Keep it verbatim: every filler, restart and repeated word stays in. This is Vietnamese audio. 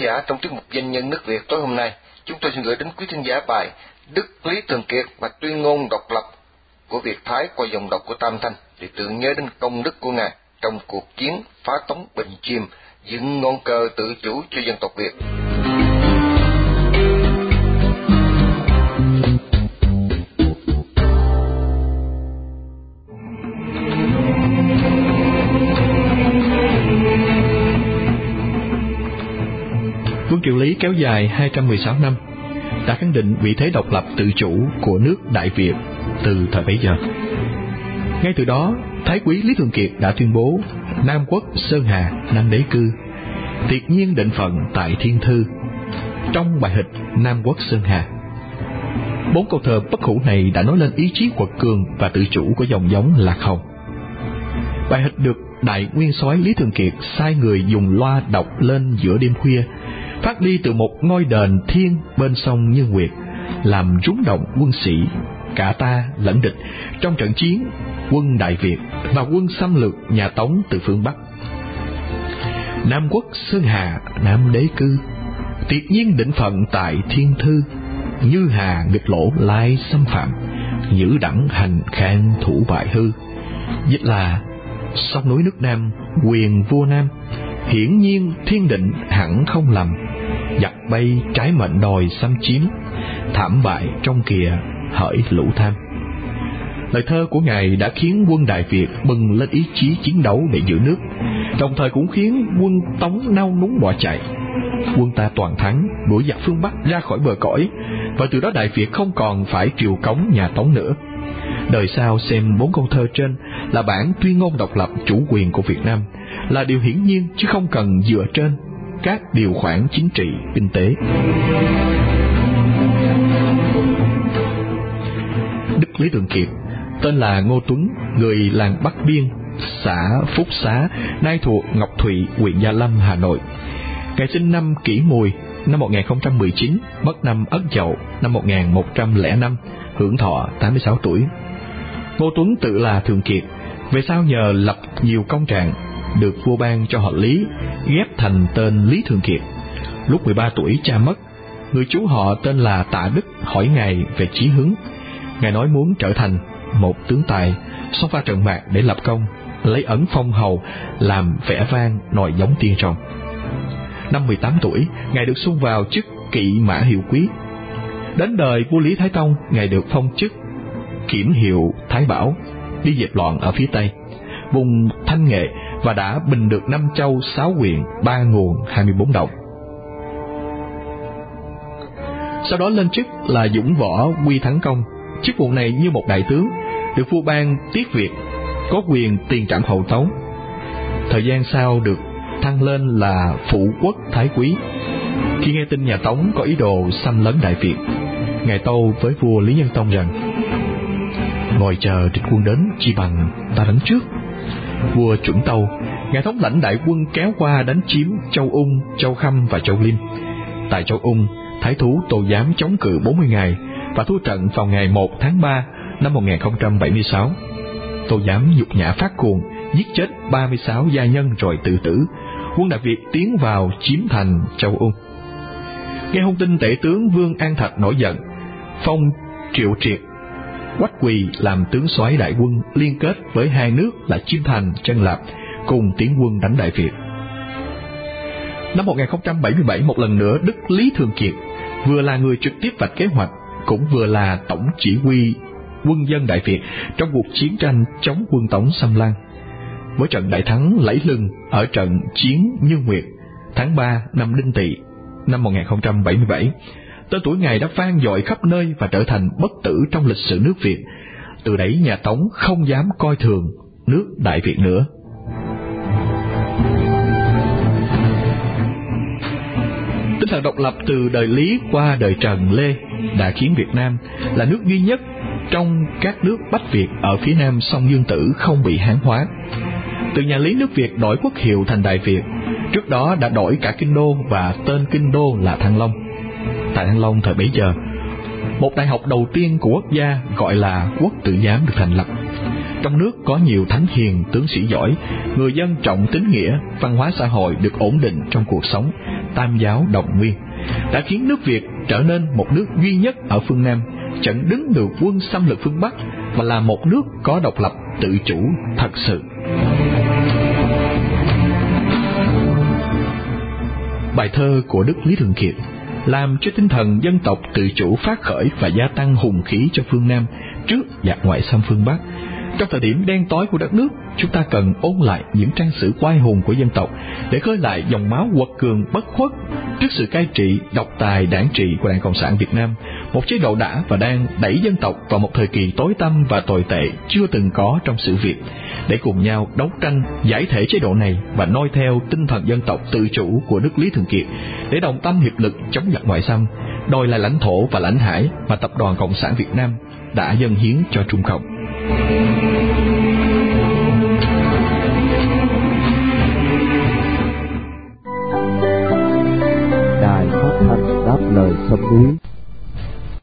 giả, trong tiết mục Doanh nhân nước Việt tối hôm nay, chúng tôi xin gửi đến quý thính giả bài Đức Lý Thường Kiệt và tuyên ngôn độc lập của Việt Thái qua dòng đọc của Tam Thanh, để tưởng nhớ đến công đức của Ngài trong cuộc chiến phá tống Bình Chiêm, dựng ngọn cờ tự chủ cho dân tộc Việt. Quân Triệu Lý kéo dài hai trăm mười sáu năm, đã khẳng định vị thế độc lập tự chủ của nước Đại Việt từ thời bấy giờ. Ngay từ đó, Thái quý Lý Thường Kiệt đã tuyên bố Nam quốc Sơn Hà, Nam đế cư, tuyệt nhiên định phận tại thiên thư, trong bài hịch Nam quốc Sơn Hà. Bốn câu thơ bất hủ này đã nói lên ý chí quật cường và tự chủ của dòng giống Lạc Hồng. Bài hịch được đại nguyên soái Lý Thường Kiệt sai người dùng loa đọc lên giữa đêm khuya, phát đi từ một ngôi đền thiên bên sông Như Nguyệt, làm rúng động quân sĩ cả ta lẫn địch trong trận chiến quân Đại Việt và quân xâm lược nhà Tống từ phương Bắc. Nam quốc Sơn Hà, Nam đế cư, tuyệt nhiên định phận tại thiên thư, như hà nghịch lỗ lai xâm phạm, nhữ đẳng hành khang thủ bại hư. Dịch là sông núi nước Nam, quyền vua Nam, hiển nhiên thiên định hẳn không lầm, giặc bay trái mệnh đòi xâm chiếm, thảm bại trong kìa hỡi lũ tham. Lời thơ của Ngài đã khiến quân Đại Việt bừng lên ý chí chiến đấu để giữ nước, đồng thời cũng khiến quân Tống nao núng bỏ chạy. Quân ta toàn thắng, đuổi giặc phương Bắc ra khỏi bờ cõi, và từ đó Đại Việt không còn phải triều cống nhà Tống nữa. Đời sau xem bốn câu thơ trên là bản tuyên ngôn độc lập chủ quyền của Việt Nam, là điều hiển nhiên chứ không cần dựa trên các điều khoản chính trị, kinh tế. Đức Lý Thường Kiệt, tên là Ngô Tuấn, người làng Bắc Biên, xã Phúc Xá, nay thuộc Ngọc Thụy, huyện Gia Lâm, Hà Nội. Ngài sinh năm Kỷ Mùi, năm một nghìn không trăm mười chín, mất năm Ất Dậu, năm một nghìn một trăm lẻ năm, hưởng thọ tám mươi sáu tuổi. Ngô Tuấn tự là Thường Kiệt, về sau nhờ lập nhiều công trạng, được vua ban cho họ Lý, ghép thành tên Lý Thường Kiệt. Lúc mười ba tuổi cha mất, người chú họ tên là Tạ Đức hỏi Ngài về chí hướng. Ngài nói muốn trở thành một tướng tài, xông pha trận mạc để lập công, lấy ẩn phong hầu, làm vẻ vang nòi giống tiên rồng. Năm mười tám tuổi, Ngài được xung vào chức kỵ mã hiệu quý. Đến đời vua Lý Thái Tông, Ngài được phong chức kiểm hiệu Thái Bảo, đi dẹp loạn ở phía Tây, vùng Thanh Nghệ, và đã bình được năm châu sáu huyện, ba nguồn, hai mươi bốn động. Sau đó lên chức là Dũng Võ Quy Thắng Công. Chức vụ này như một đại tướng, được vua ban tiết Việt, có quyền tiền trảm hậu tấu. Thời gian sau được thăng lên là Phụ Quốc Thái Quý. Khi nghe tin nhà Tống có ý đồ xâm lấn Đại Việt, Ngài tâu với vua Lý Nhân Tông rằng: ngồi chờ địch quân đến chi bằng ta đánh trước. Vua chuẩn tâu, Ngài thống lãnh đại quân kéo qua đánh chiếm Châu Ung, Châu Khâm và Châu Liêm. Tại Châu Ung, Thái thú Tô Giám chống cự bốn mươi ngày và thua trận vào ngày một tháng ba năm một nghìn không trăm bảy mươi sáu. Tô Giám nhục nhã phát cuồng, giết chết ba mươi sáu gia nhân rồi tự tử. Quân Đại Việt tiến vào chiếm thành Châu Ung. Nghe thông tin, tể tướng Vương An Thạch nổi giận, phong Triệu Triệt, Quách Quỳ làm tướng soái đại quân, liên kết với hai nước là Chiêm Thành, Trân Lạp, cùng tiến quân đánh Đại Việt. Năm một nghìn không trăm bảy mươi bảy, một lần nữa Đức Lý Thường Kiệt vừa là người trực tiếp vạch kế hoạch, cũng vừa là tổng chỉ huy quân dân Đại Việt trong cuộc chiến tranh chống quân Tống xâm lăng. Với trận đại thắng lẫy lừng ở trận chiến Như Nguyệt tháng ba năm Đinh Tỵ năm một nghìn không trăm bảy mươi bảy, tên tuổi Ngài đã vang dội khắp nơi và trở thành bất tử trong lịch sử nước Việt. Từ đấy nhà Tống không dám coi thường nước Đại Việt nữa. Tinh thần độc lập từ đời Lý qua đời Trần, Lê đã khiến Việt Nam là nước duy nhất trong các nước Bách Việt ở phía nam sông Dương Tử không bị Hán hóa. Từ nhà Lý, nước Việt đổi quốc hiệu thành Đại Việt, trước đó đã đổi cả kinh đô và tên kinh đô là Thăng Long. Tại Thăng Long thời bấy giờ, một đại học đầu tiên của quốc gia gọi là Quốc Tử Giám được thành lập. Trong nước có nhiều thánh hiền, tướng sĩ giỏi, người dân trọng tín nghĩa, văn hóa xã hội được ổn định trong cuộc sống, Tam giáo đồng nguyên, đã khiến nước Việt trở nên một nước duy nhất ở phương Nam, chặn đứng được quân xâm lược phương Bắc và là một nước có độc lập tự chủ thật sự. Bài thơ của Đức Lý Thường Kiệt làm cho tinh thần dân tộc tự chủ phát khởi và gia tăng hùng khí cho phương Nam trước giặc ngoại xâm phương Bắc. Trong thời điểm đen tối của đất nước, chúng ta cần ôn lại những trang sử oai hùng của dân tộc để khơi lại dòng máu quật cường bất khuất trước sự cai trị độc tài đảng trị của Đảng Cộng sản Việt Nam, một chế độ đã và đang đẩy dân tộc vào một thời kỳ tối tăm và tồi tệ chưa từng có trong sử Việt, để cùng nhau đấu tranh giải thể chế độ này và noi theo tinh thần dân tộc tự chủ của Đức Lý Thường Kiệt để đồng tâm hiệp lực chống giặc ngoại xâm, đòi lại lãnh thổ và lãnh hải mà Tập đoàn Cộng sản Việt Nam đã dâng hiến cho Trung Cộng. Đài Phát thanh Đáp Lời Sông Núi.